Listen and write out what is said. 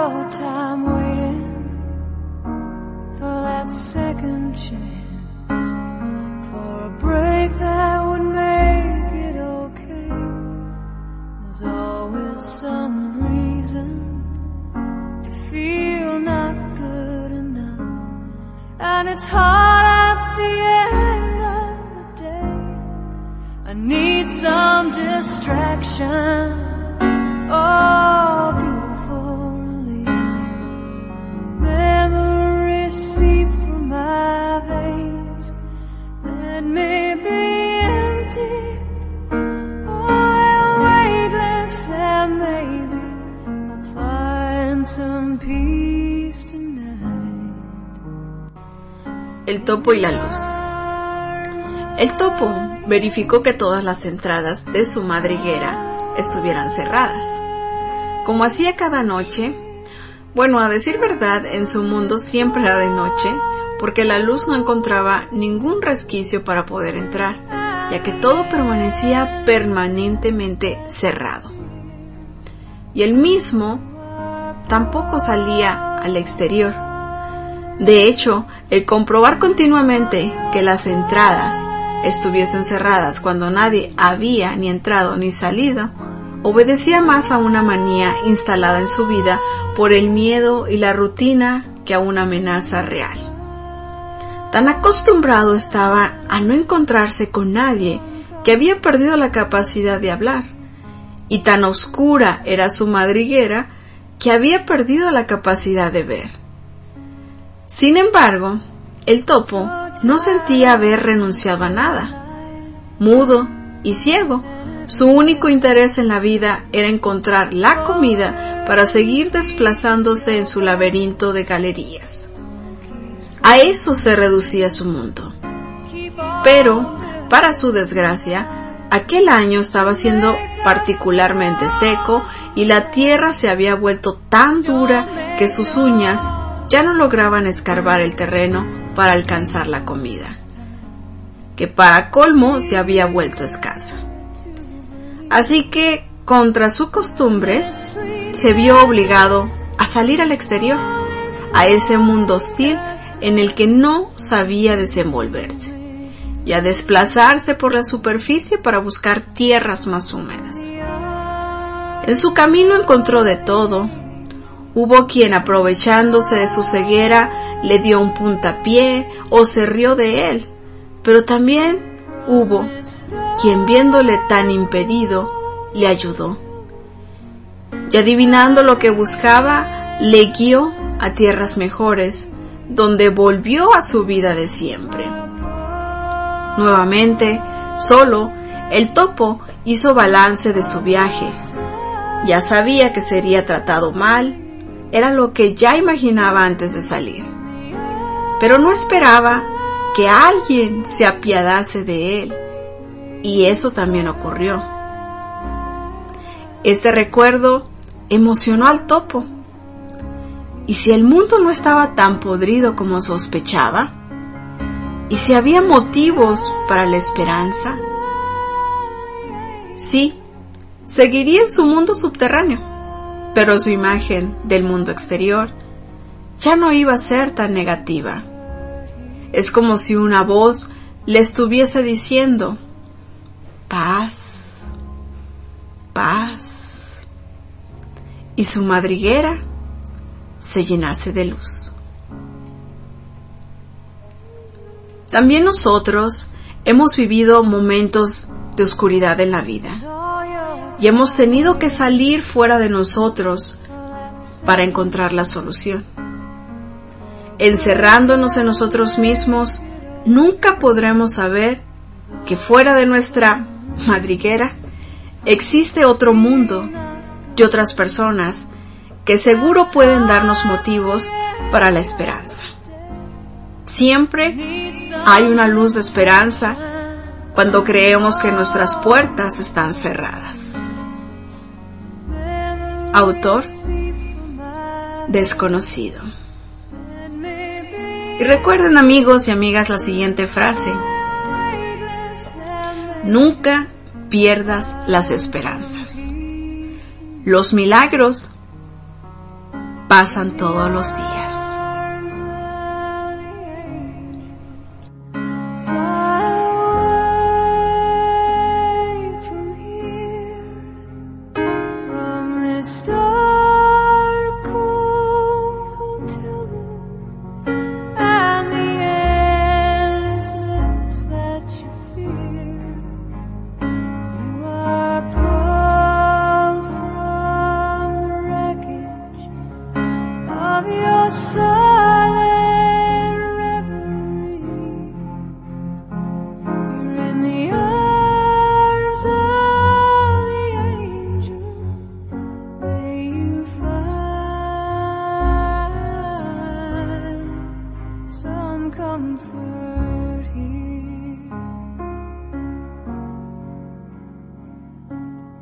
your time waiting for that second chance, for a break that would make it okay. There's always some reason to feel not good enough, and it's hard at the end of the day. I need some distraction, oh, beautiful release. Memories seep through my veins, let me be empty, oh, weightless, and maybe I'll find some peace tonight. El topo y la luz. El topo verificó que todas las entradas de su madriguera estuvieran cerradas, como hacía cada noche. Bueno, a decir verdad, en su mundo siempre era de noche, porque la luz no encontraba ningún resquicio para poder entrar, ya que todo permanecía permanentemente cerrado. Y él mismo tampoco salía al exterior. De hecho, el comprobar continuamente que las entradas estuviesen cerradas cuando nadie había ni entrado ni salido, obedecía más a una manía instalada en su vida por el miedo y la rutina que a una amenaza real. Tan acostumbrado estaba a no encontrarse con nadie que había perdido la capacidad de hablar, y tan oscura era su madriguera que había perdido la capacidad de ver. Sin embargo, el topo no sentía haber renunciado a nada. Mudo y ciego, su único interés en la vida era encontrar la comida para seguir desplazándose en su laberinto de galerías. A eso se reducía su mundo. Pero, para su desgracia, aquel año estaba siendo particularmente seco y la tierra se había vuelto tan dura que sus uñas ya no lograban escarbar el terreno para alcanzar la comida, que para colmo se había vuelto escasa. Así que, contra su costumbre, se vio obligado a salir al exterior, a ese mundo hostil en el que no sabía desenvolverse, y a desplazarse por la superficie para buscar tierras más húmedas. En su camino encontró de todo. Hubo quien, aprovechándose de su ceguera, le dio un puntapié o se rió de él, pero también hubo quien, viéndole tan impedido, le ayudó. Y adivinando lo que buscaba, le guió a tierras mejores, donde volvió a su vida de siempre. Nuevamente, solo, el topo hizo balance de su viaje. Ya sabía que sería tratado mal, era lo que ya imaginaba antes de salir. Pero no esperaba que alguien se apiadase de él, y eso también ocurrió. Este recuerdo emocionó al topo. ¿Y si el mundo no estaba tan podrido como sospechaba? ¿Y si había motivos para la esperanza? Sí, seguiría en su mundo subterráneo, pero su imagen del mundo exterior ya no iba a ser tan negativa. Es como si una voz le estuviese diciendo: paz, paz, y su madriguera se llenase de luz. También nosotros hemos vivido momentos de oscuridad en la vida y hemos tenido que salir fuera de nosotros para encontrar la solución. Encerrándonos en nosotros mismos, nunca podremos saber que fuera de nuestra madriguera existe otro mundo y otras personas que seguro pueden darnos motivos para la esperanza. Siempre hay una luz de esperanza cuando creemos que nuestras puertas están cerradas. Autor desconocido. Y recuerden, amigos y amigas, la siguiente frase: nunca pierdas las esperanzas. Los milagros pasan todos los días. Comfort.